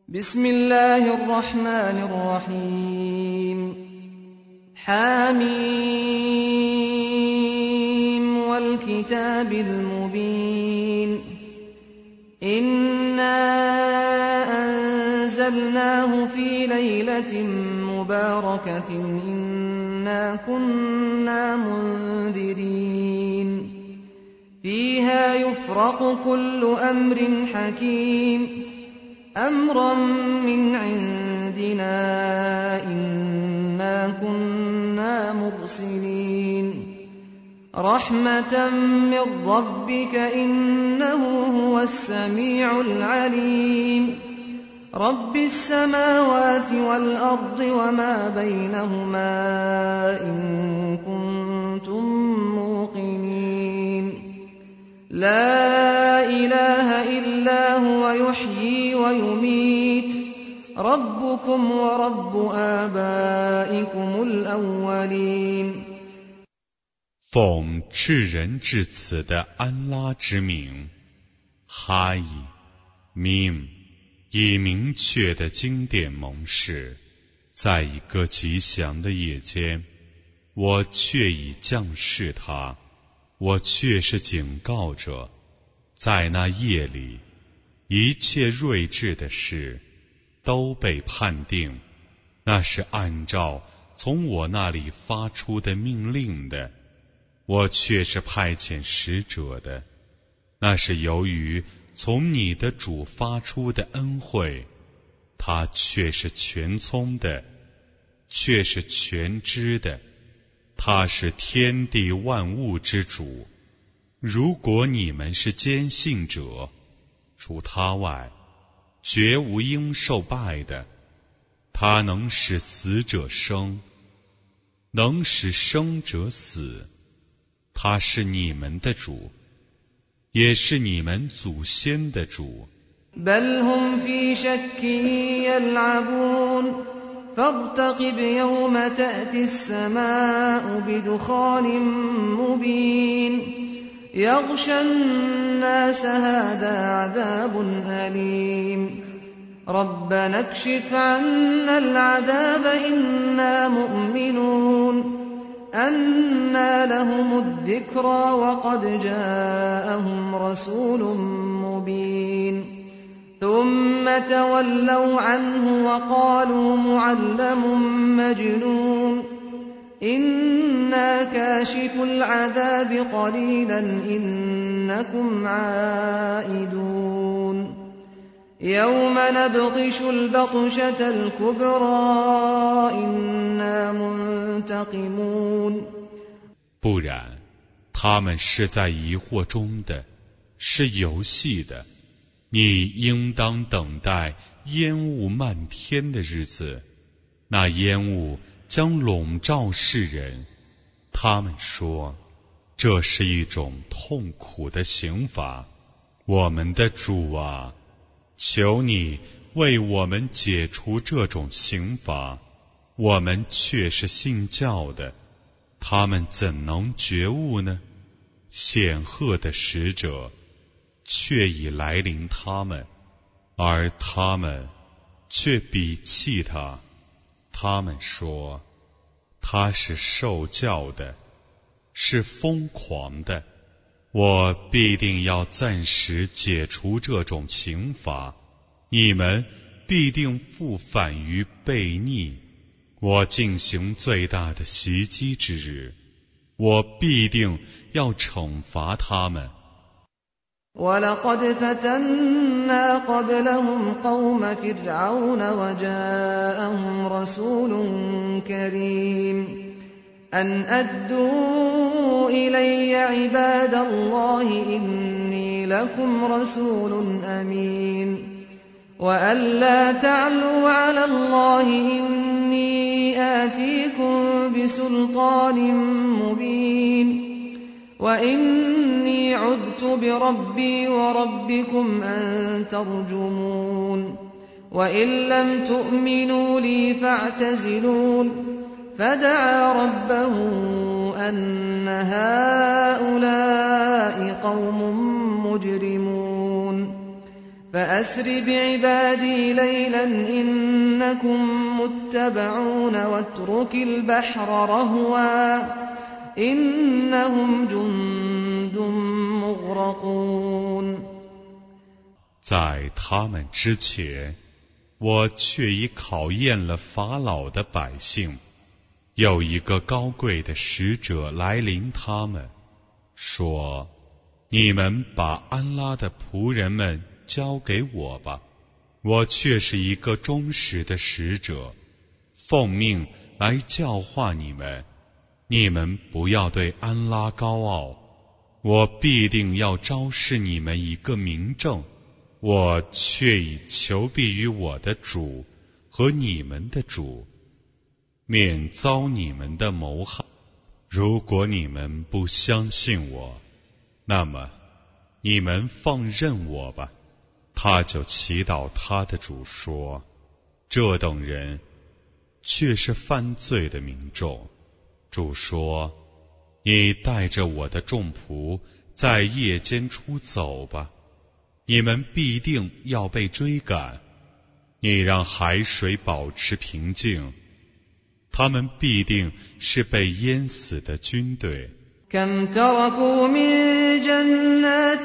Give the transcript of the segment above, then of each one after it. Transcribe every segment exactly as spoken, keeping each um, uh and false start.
بسم الله الرحمن الرحيم حميم والكتاب المبين إنا أنزلناه في ليلة مباركة إنا كنا منذرين فيها يفرق كل أمر حكيم أمرا من عندنا إنا كنا مرسلين رحمة من ربك إنه هو السميع العليم رب السماوات والأرض وما بينهما إن كنتم موقنين لا إله إلا هو يحيي ويميت ربكم ورب آبائكم الأولين 奉至仁至慈的安拉之名，哈伊明以明确的经典盟誓，在一个吉祥的夜间，我却已降示他，我却是警告着，在那夜里，一切睿智的事都被判定，那是按照从我那里发出的命令的。我却是派遣使者的，那是由于从你的主发出的恩惠，他却是全聪的，却是全知的，他是天地万物之主。如果你们是坚信者，除他外，绝无应受拜的。他能使死者生，能使生者死。他是你们的主，也是你们祖先的主。 بل هم في شك يلعبون فارتقب يوم تأتي السماء بدخان مبين يغشى الناس هذا عذاب أليم ربنا اكشف عنا العذاب إنا مؤمنون أنى لهم الذكرى وقد جاءهم رسول مبين ثم تولوا عنه وقالوا معلم مجنون إنا كاشف العذاب قليلا إنكم عائدون يوم نبطش البطشة الكبرى إنا منتقمون 不然，他们是在疑惑中的，是游戏的。你应当等待烟雾漫天的日子，那烟雾将笼罩世人。他们说，这是一种痛苦的刑罚。我们的主啊，求你为我们解除这种刑罚，我们却是信教的，他们怎能觉悟呢？显赫的使者却已来临他们，而他们却鄙弃他。他们说，他是受教的，是疯狂的。我必定要暂时解除这种刑罚，你们必定复返于悖逆。我进行最大的袭击之日，我必定要惩罚他们。 وَلَقَدْ فَتَنَّا قَبْلَهُمْ قَوْمَ فِرْعَوْنَ وَجَاءَهُمْ رَسُولٌ كَرِيمٌ أن أدوا إلي عباد الله إني لكم رسول أمين وأن لا تعلوا على الله إني آتيكم بسلطان مبين وإني عذت بربي وربكم أن ترجمون وإن لم تؤمنوا لي فاعتزلون فدعا ربه أن هؤلاء قوم مجرمون فأسر بعبادي ليلا إنكم متبعون واترك البحر رهوا إنهم جند مغرقون。 在他们之前，我却已考验了法老的百姓。有一个高贵的使者来临他们，说：你们把安拉的仆人们交给我吧，我却是一个忠实的使者，奉命来教化你们。你们不要对安拉高傲，我必定要昭示你们一个明证。我却已求必于我的主和你们的主，免遭你们的谋害。如果你们不相信我，那么你们放任我吧。他就祈祷他的主说：这等人却是犯罪的民众。主说：你带着我的众仆在夜间出走吧，你们必定要被追赶。你让海水保持平静，他们必定是被淹死的军队。 كم تركوا من جنات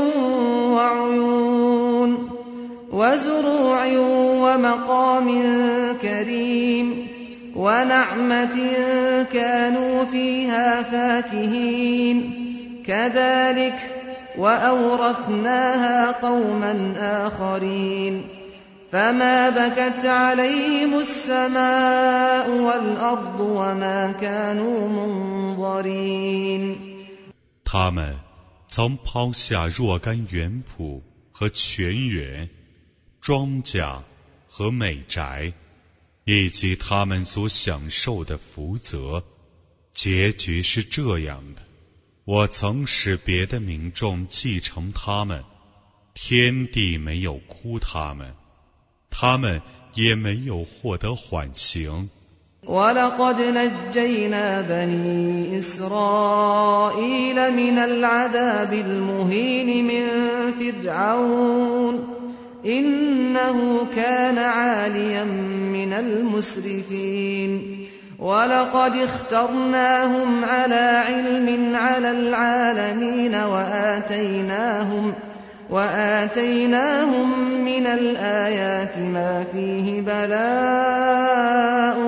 وعيون وزروع ومقام كريم ونعمة كانوا فيها فاكهين كذلك وأورثناها قوما آخرين فما بكت عليهم السماء والأرض وما كانوا منظرين。 他们曾抛下若干园圃和泉源、庄稼和美宅，以及他们所享受的福泽，结局是这样的：我曾使别的民众继承他们，天地没有哭他们，他们也没有获得缓刑。 وَلَقَدْ نَجَّيْنَا بَنِي إِسْرَائِيلَ مِنَ الْعَذَابِ الْمُهِينِ مِنْ فِرْعَوْنَ إِنَّهُ كَانَ عَالِيًا مِنَ الْمُسْرِفِينَ وَلَقَدِ اخْتَرْنَاهُمْ عَلَى عِلْمٍ عَلَى الْعَالَمِينَ وَآتَيْنَاهُمْ وآتيناهم من الآيات ما فيه بلاء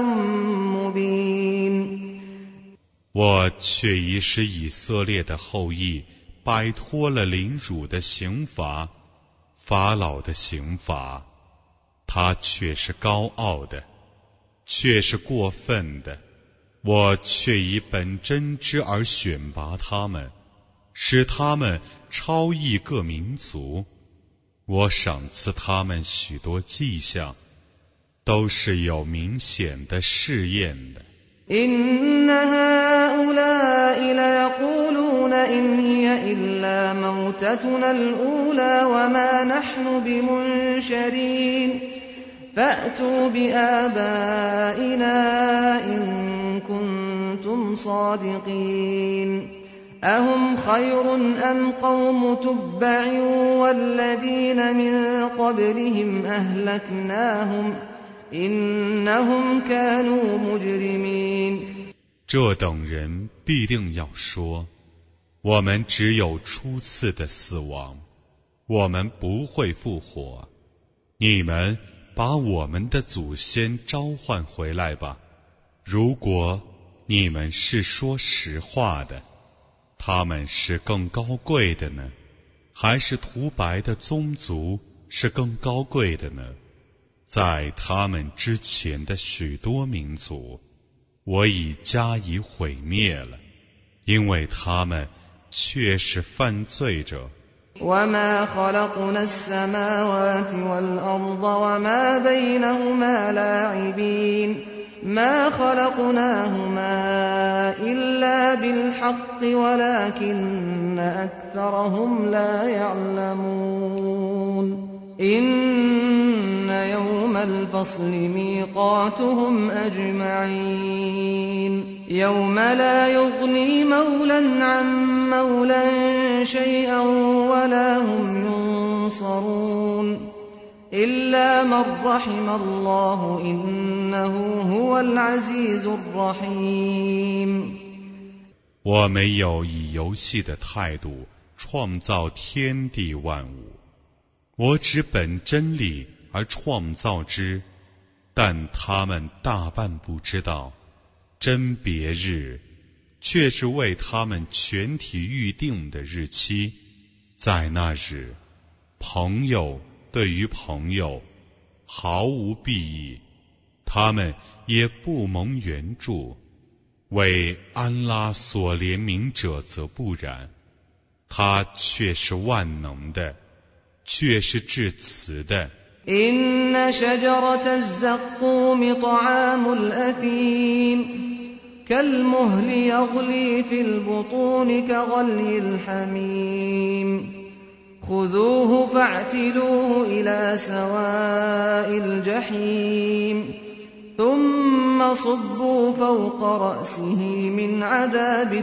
مبين。 我却已使以色列的后裔摆脱了凌辱的刑罚，法老的刑罚，他却是高傲的，却是过分的。我却以本真知而选拔他们，使他们超异各民族。我赏赐他们许多迹象，都是有明显的试验的。 إن هؤلاء ليقولون إن هي إلا موتتنا الأولى وما نحن بمنشرين فأتوا بآبائنا إن كنتم صادقين أهم خير أم قوم تبع والذين من قبلهم أهلكناهم إنهم كانوا مجرمين。 这等人必定要说：我们只有初次的死亡，我们不会复活。你们把我们的祖先召唤回来吧，如果你们是说实话的。他们是更高贵的呢，还是涂白的宗族是更高贵的呢？在他们之前的许多民族，我已加以毁灭了，因为他们却是犯罪者。 وما خلقنا السماوات والأرض وما بينهما لاعبين ما خلقناهما إلا بالحق ولكن أكثرهم لا يعلمون إن يوم الفصل ميقاتهم أجمعين يوم لا يغني مولا عن مولا شيئا ولا هم ينصرون ينصرون إلا من رحم الله إنه هو العزيز الرحيم。 我没有以游戏的态度创造天地万物，我只本真理而创造之，但他们大半不知道，真别日却是为他们全体预定的日期。在那日，朋友对于朋友毫无裨益，他们也不蒙援助。为安拉所怜悯者则不然，他却是万能的，却是至慈的。 إن شجرة الزقوم طعام الأثيم كالمهل يغلي في البطون كغلي الحميم خذوه فاعتلوه إلى سواء الجحيم ثم صبوا فوق رأسه من عذاب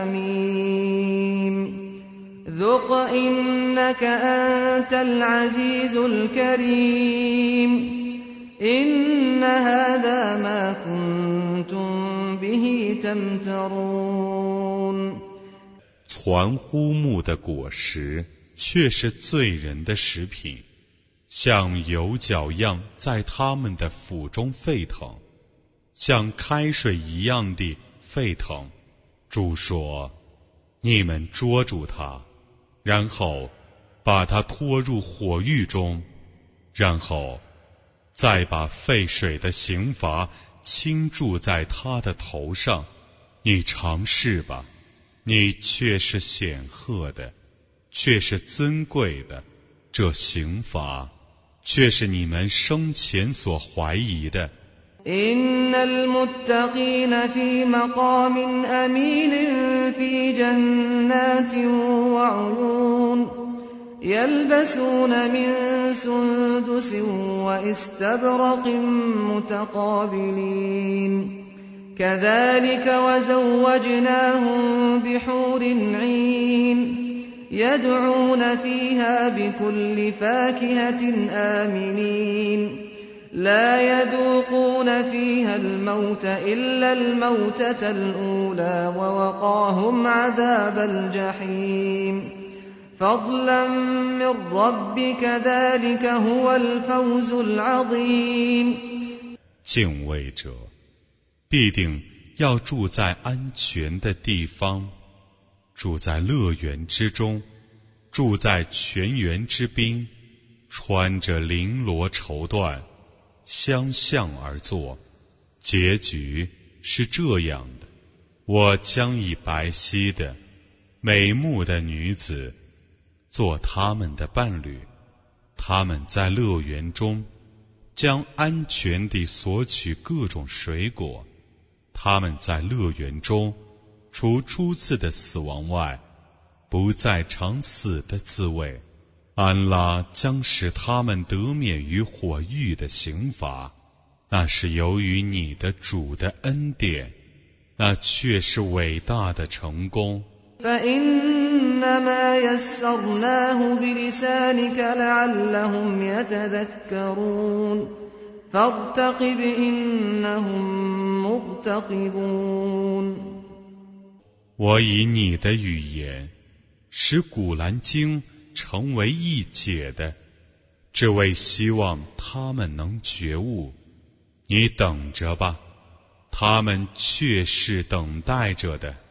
الحميم ذق إنك أنت العزيز الكريم إن هذا ما كنتم به تمترون。 攒乎木的果实却是罪人的食品，像油角样在他们的腹中沸腾，像开水一样的沸腾。主说：你们捉住它，然后把它拖入火狱中，然后再把沸水的刑罚倾注在他的头上。你尝试吧，你却是显赫的，却是尊贵的，这刑罚却是你们生前所怀疑的。 إن المتقين في مقام أمين في جنات وعيون يلبسون من سندس وإستبرق متقابلين كذلك وزوجناهم بحور عين يدعون فيها بكل فاكهة آمنين لا يذوقون فيها الموت إلا الموتة الأولى ووقاهم عذاب الجحيم فضلا من ربك ذلك هو الفوز العظيم。 敬畏者必定要住在安全的地方，住在乐园之中，住在泉源之滨，穿着绫罗绸缎，相向而坐。结局是这样的：我将以白皙的美目的女子做他们的伴侣，他们在乐园中将安全地索取各种水果，他们在乐园中除初次的死亡外，不再尝死的滋味。安拉将使他们得免于火狱的刑罚，那是由于你的主的恩典，那却是伟大的成功。 فإنما يسرناه بلسانك لعلهم يتذكرون فارتقب إنهم مرتقبون。 我以你的语言使古兰经成为易解的，只为希望他们能觉悟。你等着吧，他们却是等待着的。